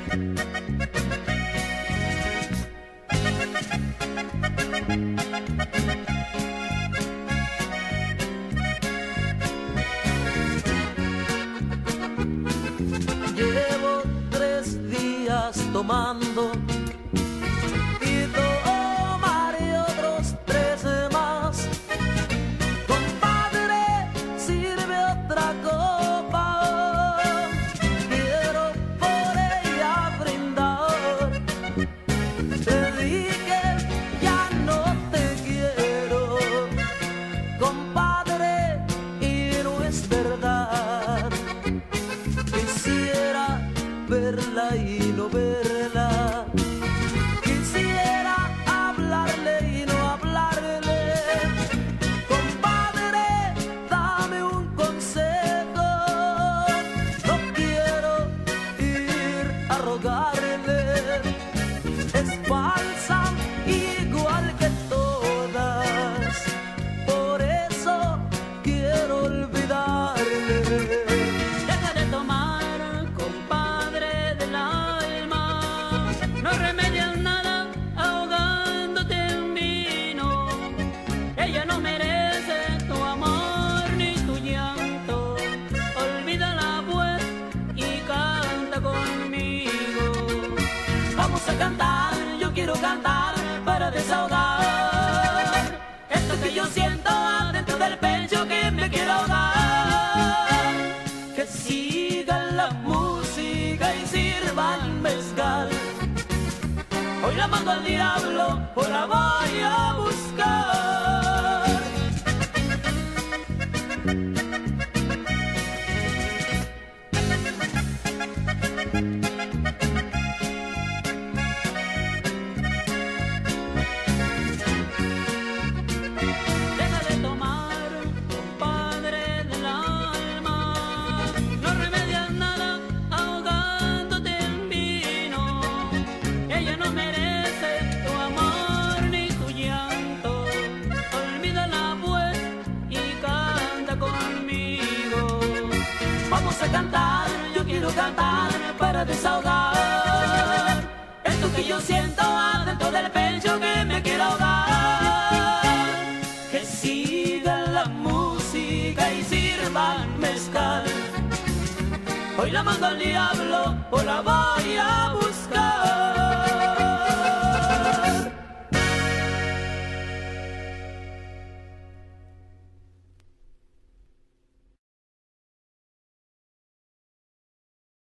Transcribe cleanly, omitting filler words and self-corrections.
Llevo 3 días tomando y tomaré otros 3 más. Compadre, sirve otra copa, quiero por ella brindar. Te dije ya no te quiero, compadre, y no es verdad. Quisiera verla y no verla, quisiera hablarle y no hablarle. Compadre, dame un consejo, no quiero ir a rogarle. Es falsa igual que todas, por eso quiero olvidarle. Deja de tomar, compadre del alma, no remedias nada ahogándote en vino. Ella no merece tu amor ni tu llanto. Olvídala pues y canta conmigo. Vamos a cantar, yo quiero cantar para desahogar esto que yo siento adentro del pecho que me quiero ahogar. Que siga la música y sirva el mezcal. Hoy la mando al diablo, hoy la voy a buscar. Deja de tomar, compadre del alma, no remedias nada ahogándote en vino. Ella no merece tu amor ni tu llanto. Olvídala pues y canta conmigo. Vamos a cantar, yo quiero cantar para desahogar esto que yo siento adentro del pecho que me quiero ahogar. Que siga la música y sirva el mezcal. Hoy la mando al diablo, o la voy a buscar.